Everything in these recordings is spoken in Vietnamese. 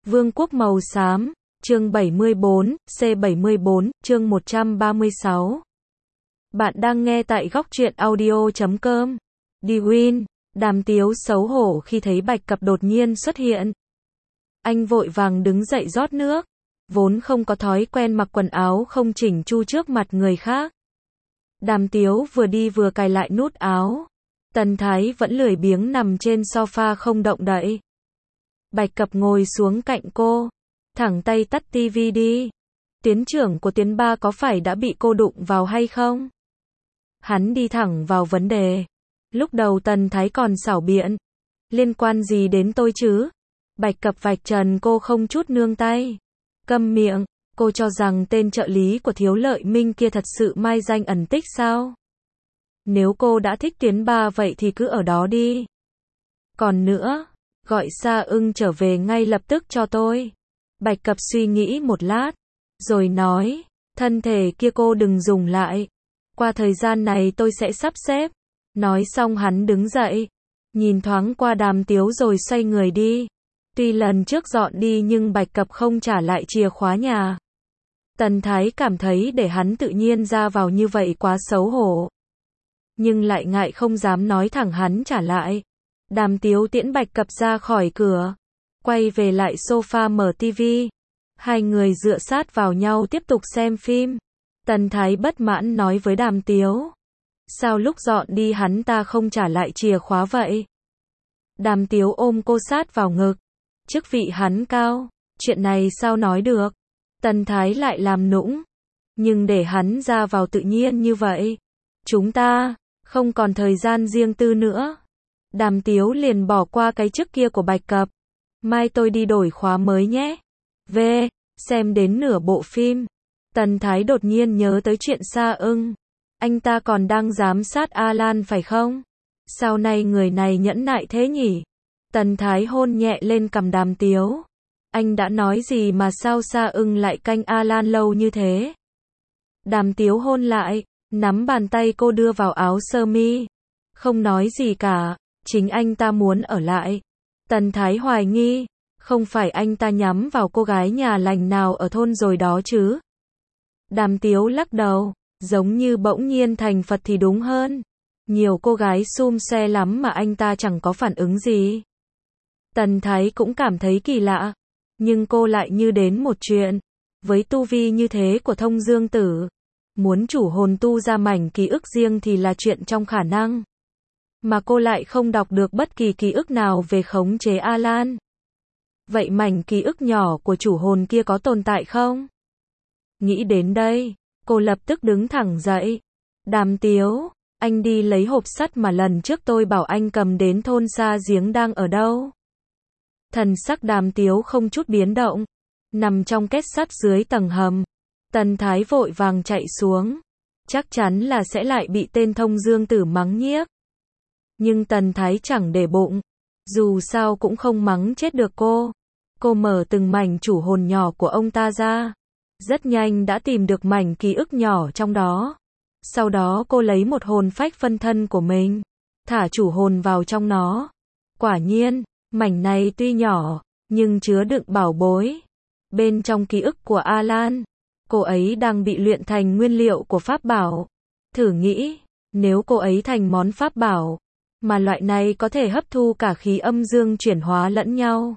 Vương quốc màu xám, chương 74, C74, chương 136. Bạn đang nghe tại góc truyện audio.com. Diwin, Đàm Tiếu xấu hổ khi thấy Bạch Cập đột nhiên xuất hiện. Anh vội vàng đứng dậy rót nước, vốn không có thói quen mặc quần áo không chỉnh chu trước mặt người khác. Đàm Tiếu vừa đi vừa cài lại nút áo. Tần Thái vẫn lười biếng nằm trên sofa không động đậy. Bạch Cập ngồi xuống cạnh cô, thẳng tay tắt tivi đi. Tiến trưởng của Tiến Ba có phải đã bị cô đụng vào hay không? Hắn đi thẳng vào vấn đề. Lúc đầu Tần Thái còn xảo biện. Liên quan gì đến tôi chứ? Bạch Cập vạch trần cô không chút nương tay. Câm miệng, cô cho rằng tên trợ lý của Thiếu Lợi Minh kia thật sự mai danh ẩn tích sao? Nếu cô đã thích Tiến Ba vậy thì cứ ở đó đi. Còn nữa, gọi Sa Ưng trở về ngay lập tức cho tôi. Bạch Cập suy nghĩ một lát, rồi nói, thân thể kia cô đừng dùng lại. Qua thời gian này tôi sẽ sắp xếp. Nói xong hắn đứng dậy, nhìn thoáng qua Đàm Tiếu rồi xoay người đi. Tuy lần trước dọn đi nhưng Bạch Cập không trả lại chìa khóa nhà. Tần Thái cảm thấy để hắn tự nhiên ra vào như vậy quá xấu hổ. Nhưng lại ngại không dám nói thẳng hắn trả lại. Đàm Tiếu tiễn Bạch Cập ra khỏi cửa, quay về lại sofa mở tivi. Hai người dựa sát vào nhau tiếp tục xem phim. Tần Thái bất mãn nói với Đàm Tiếu. Sao lúc dọn đi hắn ta không trả lại chìa khóa vậy? Đàm Tiếu ôm cô sát vào ngực. Chức vị hắn cao, chuyện này sao nói được? Tần Thái lại làm nũng. Nhưng để hắn ra vào tự nhiên như vậy. Chúng ta không còn thời gian riêng tư nữa. Đàm Tiếu liền bỏ qua cái chức kia của Bạch Cập. Mai tôi đi đổi khóa mới nhé. Xem đến nửa bộ phim. Tần Thái đột nhiên nhớ tới chuyện Sa Ưng. Anh ta còn đang giám sát Alan phải không? Sao nay người này nhẫn nại thế nhỉ? Tần Thái hôn nhẹ lên cằm Đàm Tiếu. Anh đã nói gì mà sao Sa Ưng lại canh Alan lâu như thế? Đàm Tiếu hôn lại, nắm bàn tay cô đưa vào áo sơ mi. Không nói gì cả, chính anh ta muốn ở lại. Tần Thái hoài nghi, không phải anh ta nhắm vào cô gái nhà lành nào ở thôn rồi đó chứ? Đàm Tiếu lắc đầu, giống như bỗng nhiên thành Phật thì đúng hơn. Nhiều cô gái xum xe lắm mà anh ta chẳng có phản ứng gì. Tần Thái cũng cảm thấy kỳ lạ, nhưng cô lại như đến một chuyện. Với tu vi như thế của Thông Dương Tử, muốn chủ hồn tu ra mảnh ký ức riêng thì là chuyện trong khả năng. Mà cô lại không đọc được bất kỳ ký ức nào về khống chế Alan. Vậy mảnh ký ức nhỏ của chủ hồn kia có tồn tại không? Nghĩ đến đây, cô lập tức đứng thẳng dậy. Đàm Tiếu, anh đi lấy hộp sắt mà lần trước tôi bảo anh cầm đến thôn Sa Giếng đang ở đâu? Thần sắc Đàm Tiếu không chút biến động, nằm trong két sắt dưới tầng hầm. Tần Thái vội vàng chạy xuống, chắc chắn là sẽ lại bị tên Thông Dương Tử mắng nhiếc. Nhưng Tần Thái chẳng để bụng, dù sao cũng không mắng chết được cô. Cô mở từng mảnh chủ hồn nhỏ của ông ta ra, rất nhanh đã tìm được mảnh ký ức nhỏ trong đó. Sau đó cô lấy một hồn phách phân thân của mình, thả chủ hồn vào trong nó. Quả nhiên, mảnh này tuy nhỏ, nhưng chứa đựng bảo bối. Bên trong ký ức của Alan, cô ấy đang bị luyện thành nguyên liệu của pháp bảo. Thử nghĩ, nếu cô ấy thành món pháp bảo, mà loại này có thể hấp thu cả khí âm dương chuyển hóa lẫn nhau.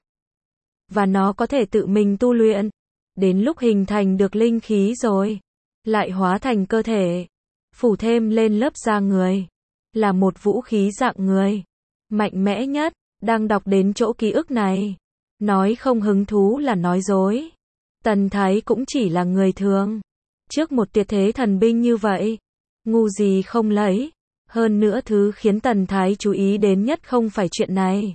Và nó có thể tự mình tu luyện. Đến lúc hình thành được linh khí rồi, lại hóa thành cơ thể, phủ thêm lên lớp da người. Là một vũ khí dạng người, mạnh mẽ nhất. Đang đọc đến chỗ ký ức này, nói không hứng thú là nói dối. Tần Thái cũng chỉ là người thường. Trước một tuyệt thế thần binh như vậy, ngu gì không lấy. Hơn nữa thứ khiến Tần Thái chú ý đến nhất không phải chuyện này.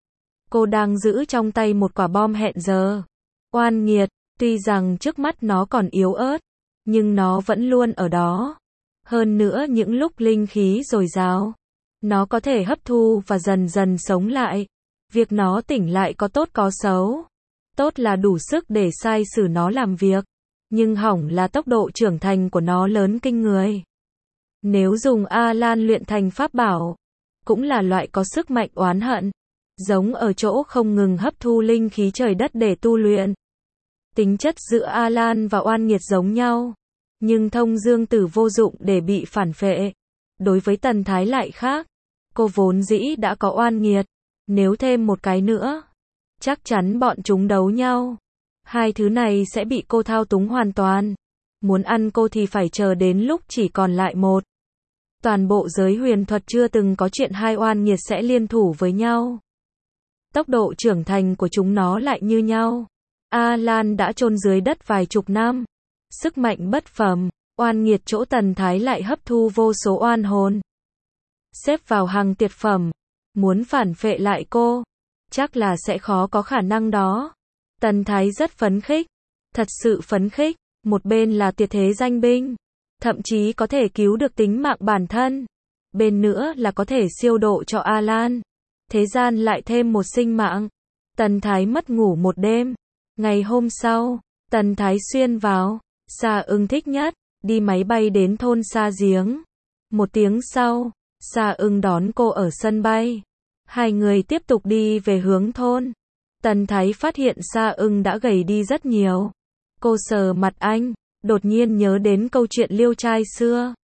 Cô đang giữ trong tay một quả bom hẹn giờ. Oan nghiệt, tuy rằng trước mắt nó còn yếu ớt, nhưng nó vẫn luôn ở đó. Hơn nữa những lúc linh khí dồi dào, nó có thể hấp thu và dần dần sống lại. Việc nó tỉnh lại có tốt có xấu. Tốt là đủ sức để sai sử nó làm việc. Nhưng hỏng là tốc độ trưởng thành của nó lớn kinh người. Nếu dùng Alan luyện thành pháp bảo, cũng là loại có sức mạnh oán hận. giống ở chỗ không ngừng hấp thu linh khí trời đất để tu luyện. Tính chất giữa A-Lan và Oan Nghiệt giống nhau, nhưng Thông Dương Tử vô dụng để bị phản phệ. Đối với Tần Thái lại khác, cô vốn dĩ đã có Oan Nghiệt, nếu thêm một cái nữa, chắc chắn bọn chúng đấu nhau. Hai thứ này sẽ bị cô thao túng hoàn toàn. Muốn ăn cô thì phải chờ đến lúc chỉ còn lại một. Toàn bộ giới huyền thuật chưa từng có chuyện hai oan nghiệt sẽ liên thủ với nhau. Tốc độ trưởng thành của chúng nó lại như nhau. A-Lan đã chôn dưới đất vài chục năm. Sức mạnh bất phàm, oan nghiệt chỗ Tần Thái lại hấp thu vô số oan hồn. Xếp vào hàng tuyệt phẩm. Muốn phản phệ lại cô, chắc là sẽ khó có khả năng đó. Tần Thái rất phấn khích. Thật sự phấn khích. Một bên là tuyệt thế danh binh, thậm chí có thể cứu được tính mạng bản thân. Bên nữa là có thể siêu độ cho A-Lan. Thế gian lại thêm một sinh mạng. Tần Thái mất ngủ một đêm. Ngày hôm sau, Tần Thái xuyên vào. Sa Ưng thích nhất, đi máy bay đến thôn Sa Giếng. Một tiếng sau, Sa Ưng đón cô ở sân bay. Hai người tiếp tục đi về hướng thôn. Tần Thái phát hiện Sa Ưng đã gầy đi rất nhiều. Cô sờ mặt anh, đột nhiên nhớ đến câu chuyện liêu trai xưa.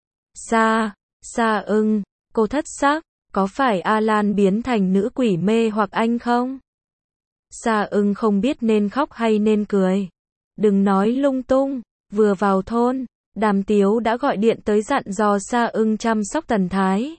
Sa Ưng, cô thất sắc, có phải A-Lan biến thành nữ quỷ mê hoặc anh không? Sa Ưng không biết nên khóc hay nên cười. Đừng nói lung tung, vừa vào thôn, Đàm Tiếu đã gọi điện tới dặn dò Sa Ưng chăm sóc Tần Thái.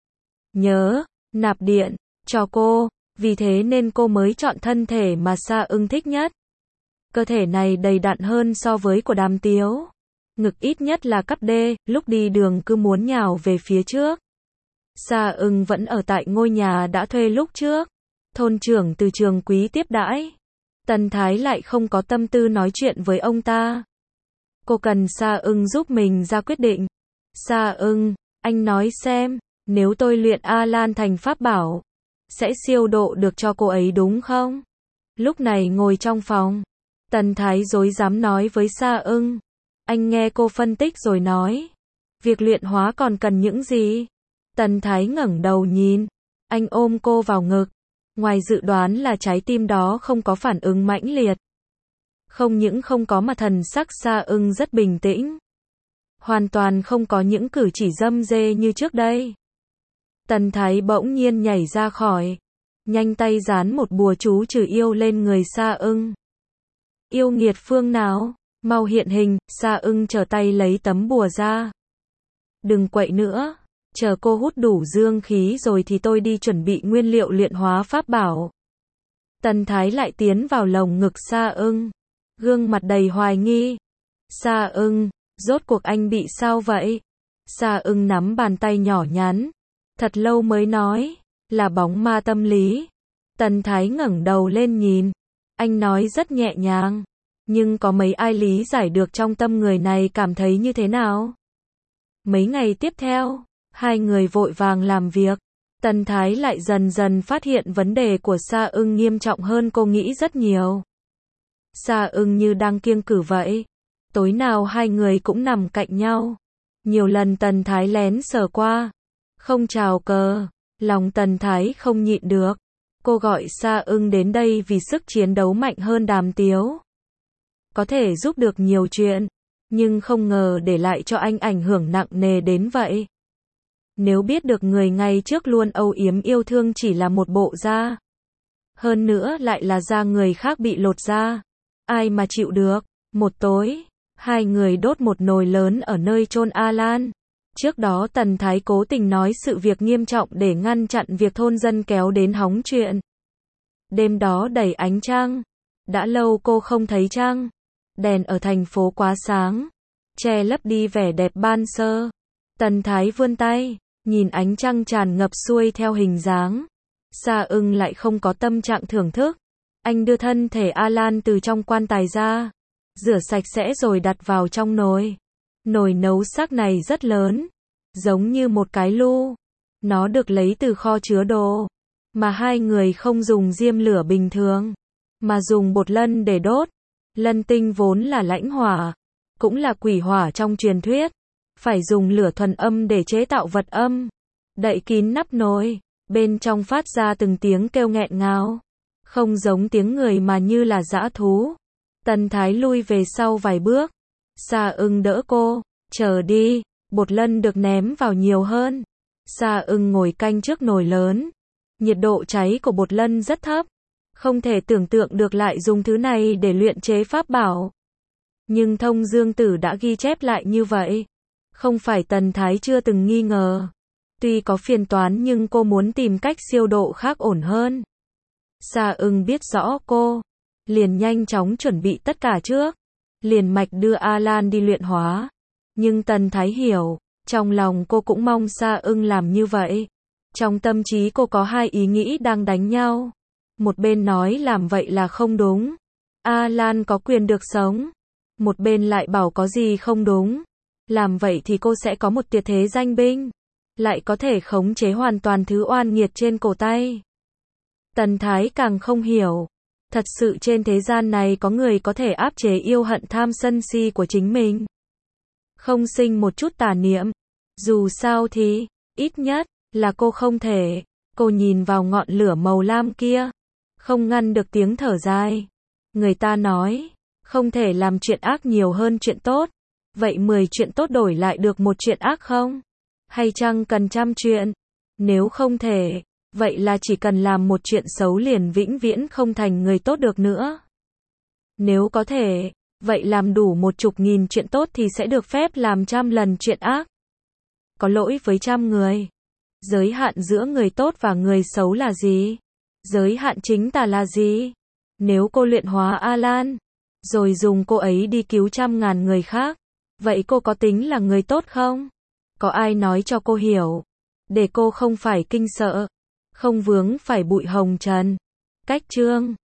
Nhớ, nạp điện, cho cô, vì thế nên cô mới chọn thân thể mà Sa Ưng thích nhất. Cơ thể này đầy đặn hơn so với của Đàm Tiếu. Ngực ít nhất là cấp D, lúc đi đường cứ muốn nhào về phía trước. Sa Ưng vẫn ở tại ngôi nhà đã thuê lúc trước. Thôn trưởng từ Trường Quý tiếp đãi. Tần Thái lại không có tâm tư nói chuyện với ông ta. Cô cần Sa Ưng giúp mình ra quyết định. Sa Ưng, anh nói xem, nếu tôi luyện A-Lan thành pháp bảo, sẽ siêu độ được cho cô ấy đúng không? Lúc này ngồi trong phòng, Tần Thái rối rắm nói với Sa Ưng. Anh nghe cô phân tích rồi nói. Việc luyện hóa còn cần những gì? Tần Thái ngẩng đầu nhìn. Anh ôm cô vào ngực. Ngoài dự đoán là trái tim đó không có phản ứng mãnh liệt. Không những không có mà thần sắc Sa Ưng rất bình tĩnh. Hoàn toàn không có những cử chỉ dâm dê như trước đây. Tần Thái bỗng nhiên nhảy ra khỏi. Nhanh tay dán một bùa chú trừ yêu lên người Sa Ưng. Yêu nghiệt phương nào? Mau hiện hình. Sa Ưng trở tay lấy tấm bùa ra. Đừng quậy nữa. Chờ cô hút đủ dương khí rồi thì tôi đi chuẩn bị nguyên liệu luyện hóa pháp bảo. Tần Thái lại tiến vào lồng ngực Sa Ưng. Gương mặt đầy hoài nghi. Sa Ưng, rốt cuộc anh bị sao vậy? Sa Ưng nắm bàn tay nhỏ nhắn. Thật lâu mới nói, là bóng ma tâm lý. Tần Thái ngẩng đầu lên nhìn. Anh nói rất nhẹ nhàng. Nhưng có mấy ai lý giải được trong tâm người này cảm thấy như thế nào? Mấy ngày tiếp theo, hai người vội vàng làm việc. Tần Thái lại dần dần phát hiện vấn đề của Sa Ưng nghiêm trọng hơn cô nghĩ rất nhiều. Sa Ưng như đang kiêng cữ vậy. Tối nào hai người cũng nằm cạnh nhau. Nhiều lần Tần Thái lén sờ qua. Không chào cờ. Lòng Tần Thái không nhịn được. Cô gọi Sa Ưng đến đây vì sức chiến đấu mạnh hơn Đàm Tiếu. Có thể giúp được nhiều chuyện. Nhưng không ngờ để lại cho anh ảnh hưởng nặng nề đến vậy. Nếu biết được người ngày trước luôn âu yếm yêu thương chỉ là một bộ da. Hơn nữa lại là da người khác bị lột da. Ai mà chịu được. Một tối, hai người đốt một nồi lớn ở nơi chôn A-Lan. Trước đó Tần Thái cố tình nói sự việc nghiêm trọng để ngăn chặn việc thôn dân kéo đến hóng chuyện. Đêm đó đầy ánh trăng. Đã lâu cô không thấy trăng. Đèn ở thành phố quá sáng, che lấp đi vẻ đẹp ban sơ. Tần Thái vươn tay, nhìn ánh trăng tràn ngập xuôi theo hình dáng. Sa Ưng lại không có tâm trạng thưởng thức. Anh đưa thân thể A-Lan từ trong quan tài ra, rửa sạch sẽ rồi đặt vào trong nồi. Nồi nấu xác này rất lớn, giống như một cái lu. Nó được lấy từ kho chứa đồ, mà hai người không dùng diêm lửa bình thường, mà dùng bột lân để đốt. Lân tinh vốn là lãnh hỏa, cũng là quỷ hỏa trong truyền thuyết. Phải dùng lửa thuần âm để chế tạo vật âm. Đậy kín nắp nồi, Bên trong phát ra từng tiếng kêu nghẹn ngào. Không giống tiếng người mà như là dã thú. Tần Thái lui về sau vài bước. Sa Ưng đỡ cô. Chờ đi. Bột lân được ném vào nhiều hơn. Sa Ưng ngồi canh trước nồi lớn. Nhiệt độ cháy của bột lân rất thấp. Không thể tưởng tượng được lại dùng thứ này để luyện chế pháp bảo. Nhưng Thông Dương Tử đã ghi chép lại như vậy. Không phải Tần Thái chưa từng nghi ngờ. Tuy có phiền toán nhưng cô muốn tìm cách siêu độ khác ổn hơn. Sa Ưng biết rõ cô. Liền nhanh chóng chuẩn bị tất cả trước. Liền mạch đưa A-Lan đi luyện hóa. Nhưng Tần Thái hiểu. Trong lòng cô cũng mong Sa Ưng làm như vậy. Trong tâm trí cô có hai ý nghĩ đang đánh nhau. Một bên nói làm vậy là không đúng. A-Lan có quyền được sống. Một bên lại bảo có gì không đúng. Làm vậy thì cô sẽ có một tuyệt thế danh binh. Lại có thể khống chế hoàn toàn thứ oan nghiệt trên cổ tay. Tần Thái càng không hiểu. Thật sự trên thế gian này có người có thể áp chế yêu hận tham sân si của chính mình. Không sinh một chút tà niệm. Dù sao thì, ít nhất, là cô không thể. Cô nhìn vào ngọn lửa màu lam kia. Không ngăn được tiếng thở dài. Người ta nói, không thể làm chuyện ác nhiều hơn chuyện tốt. Vậy 10 chuyện tốt đổi lại được một chuyện ác không? Hay chăng cần 100 chuyện? Nếu không thể, vậy là chỉ cần làm một chuyện xấu liền vĩnh viễn không thành người tốt được nữa. Nếu có thể, vậy làm đủ 10.000 chuyện tốt thì sẽ được phép làm 100 lần chuyện ác. Có lỗi với 100 người. Giới hạn giữa người tốt và người xấu là gì? Giới hạn chính tà là gì? Nếu cô luyện hóa A-Lan, rồi dùng cô ấy đi cứu 100.000 người khác, vậy cô có tính là người tốt không? Có ai nói cho cô hiểu, để cô không phải kinh sợ, không vướng phải bụi hồng trần. Cách chương